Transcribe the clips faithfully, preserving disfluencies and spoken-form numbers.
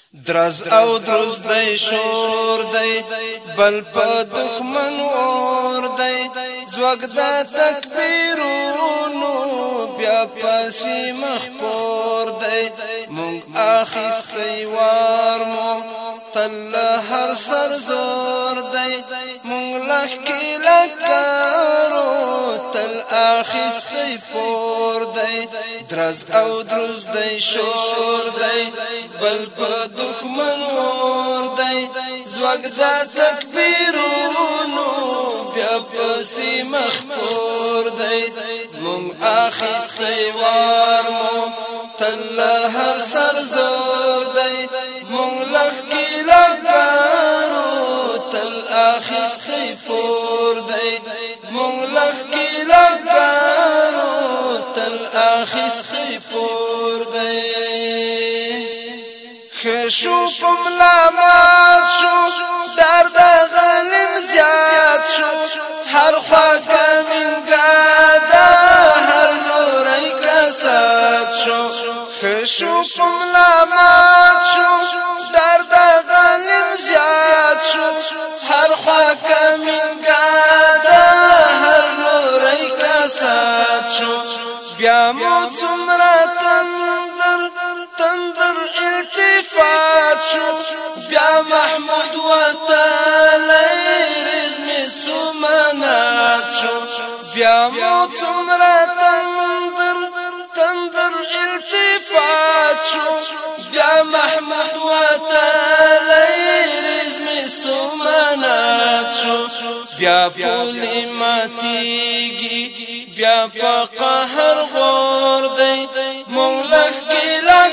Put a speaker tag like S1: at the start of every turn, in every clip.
S1: درز او درز دی شور دی بل په دښمن اور دی زوګ د تکبیرونو بیا پسې مخپور دی مونږ اخیستی وار مو تل هر سر زور دی مونږ لکې لکارو تل اخیستی پور دی درز او درز دی شور دی بل په دښمن اور دی زوګ د تکبیرونو بیا پسې مخپور دی مونږ اخیستی وار مو تل هر سر زور دی مونږ لکې لکارو تل اخیستی پور دی مونږ لکې لکارو تل اخیستی پور دی خشو پملا مات شو درد غلم زیاد شو هر خوا کمینگادا هر نوری کساد شو خشو پملا مات شو درد غلم زیاد شو هر خوا کمینگادا هر نوری کساد شو بیا مو څومره تندر تندر التفات شو بیا محمود وتعالی رزم سمنات شو بیا مو څومره تندر تندر التفات شو بیا محمود وتعالی رزم سمنات شو بیا پولی ماتیگی بیا پا قهر غور دی مولک کی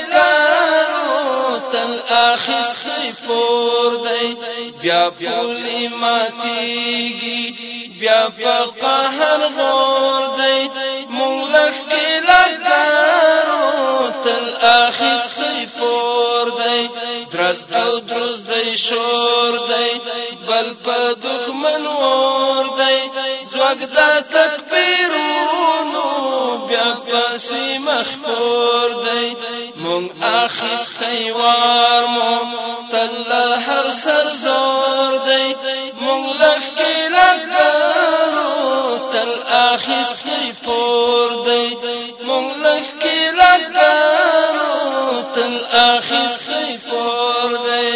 S1: لکارو تل اخیستی پور دی بیا پولی ماتیگی بیا پا قهر غور دی مولک کی لکارو تل اخیستی پور دی درز او درز دی شور دی بل پا دښمن اور دی زوګ د تکبیرونو بیا پسې مخپور دی مونږ اخیستی وار مو تل هر سر زور دی مونږ لکې لکارو تل اخیستی پور دی مونږ لکې لکارو تل اخیستی پور دی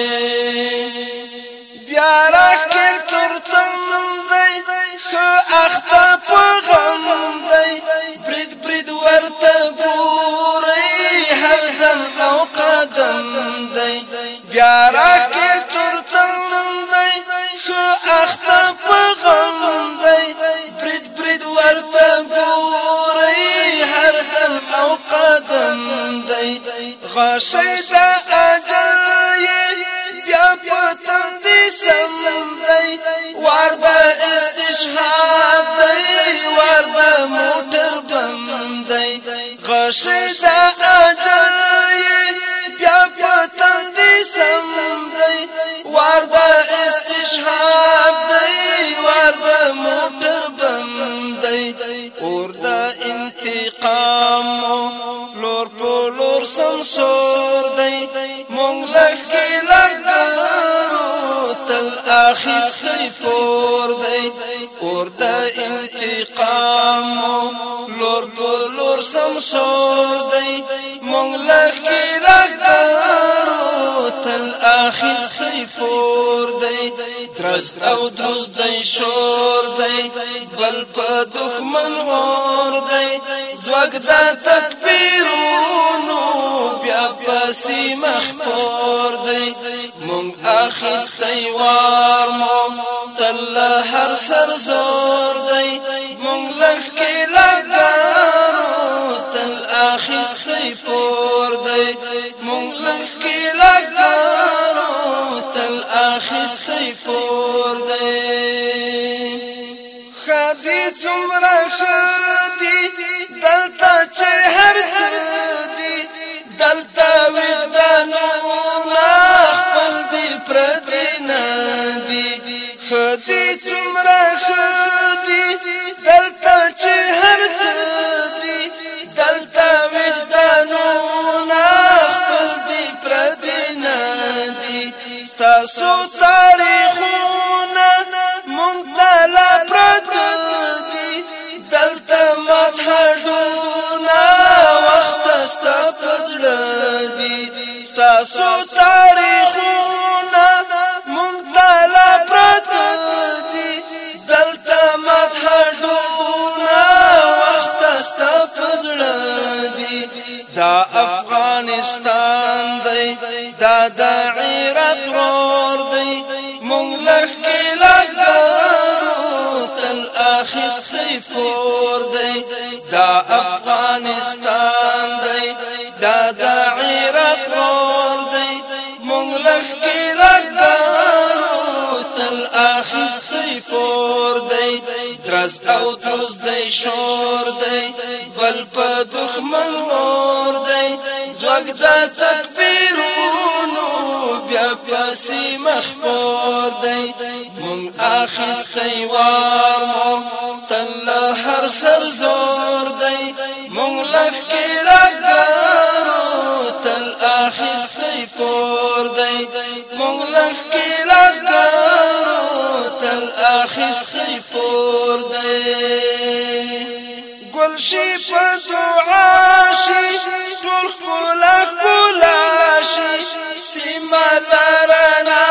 S1: بیا راکل تر تم دی خو اخته په غم دی برید برید ورته ګورئ هر دم او قدم دی بیا راکل تر تم دی خو اخته په غم دی برید برید ورته ګورئ هر دم او قدم دی غشی د اجل یې بیا په تندي سم دی وار د استشهاد دی وار د موټر بم دی غشی د اجل یې بیا په تندي سم دی وار د استشهاد دی وار د موټر بم دی اور د انتقام لور په لور سمسور دی مونږ لکې لکارو تل اخیستی پور دی اور د انتقام لور په لور سمسور دی مونږ لکې لکارو تل اخیستی پور دی درز او درز دی شور دی بل په دښمن اور دی زوګ د تکبیرونو بیا پسې مخپور دی مونږ اخیستی وار مو تل هر سر زور دی مونږ لکې لکارو تل اخیستی پور دی مونږ لکې لکارو تل اخیستی پور دی خدي څومره خدي دلته چې هر څه دي دلته وجدانونه خپل دي پردي نه دي خدي څومره خدي دلته چې هر څه دي دلته وجدانونه خپل دي پردي ستاسو تاریخونه مونږ ته لا پراته دي دلته مدحډونه وخت ستا په زړه دي ستاسو تاریخونه مونږ ته لا پراته دي دلته مدحډونه وخت ستا په زړه دي دا افغانستان دی دا د غیرت رور دی مونږ لکه لګارو تل اخیستی پور دی دا افغانستان دی دا د غیرت رور دی مونږ لکه لګارو تل اخیستی پور دی درز او دروز دی شور دی بل په دښمن اور دی زوګ د تکبیرونو بیا پسې مخفور دی مونږ اخیستی وار مو تل هر سر زور دی مونږ لکه لګارو تل اخیستی پور دی مونږ لکه لګارو تل اخیستی پور دی ګل شي په دعا شي ټول ښکلا ښکلا شي سیمه لرنا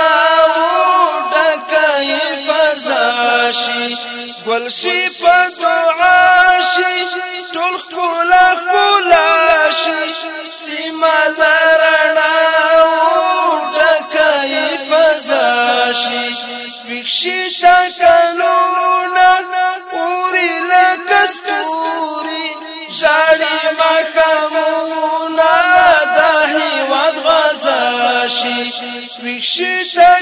S1: ډکه فضا شي ګل شي په دعا شي ټول ښکلا ښکلا شي سیمه لرنا ډکه فضا شي ویښ شي ټکلونه اوري لکه ستوري ژاړي ماښامونه د هېواد غزا شي ویښ شي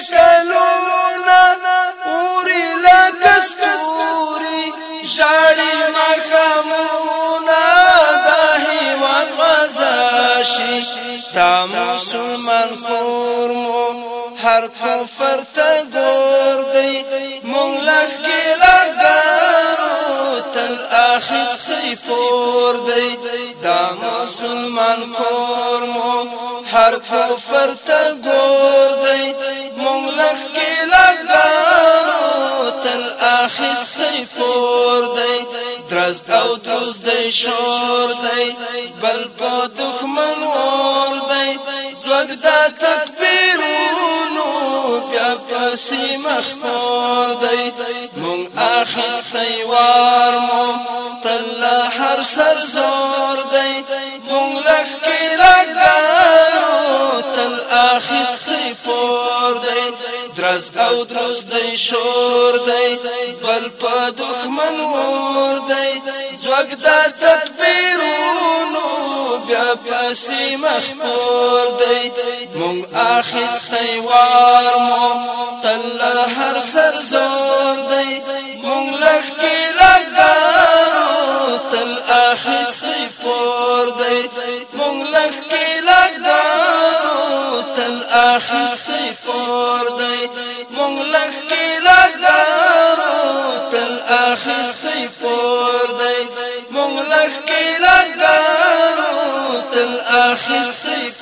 S1: ټکلونه اوري لکه ستوري ژاړي ماښامونه د هېواد غزا شي دا مسلمان کور مو هر کفر ته ګور دی مونږ لکه لګارو تل اخیستی پور دی دا مسلمان کور مو هر کفر ته ګور دی مونږ لکه لګارو تل اخیستی پور دی درز او دروز دی شور دی بل په دښمن اور دی زوګ د تکبیرونو بیا پسې مخفور دی مونږ اخیستی وار مو تل هر سر زور دی مونږ لکه لګارو تل اخیستی پور دی درز او دروز دی شور دی بل په دښمن اور دی زوګ د تکبیرونو بیا پسې مخفور دی مونږ اخیستی وار مو تل هر سر زور دی مونږ لکه لګارو تل اخیستی پور دی مونږ لکه لګارو تل اخیستی پور دی مونږ لکه لګارو تل اخیستی پور دی مونږ لکه لګارو تل اخیستی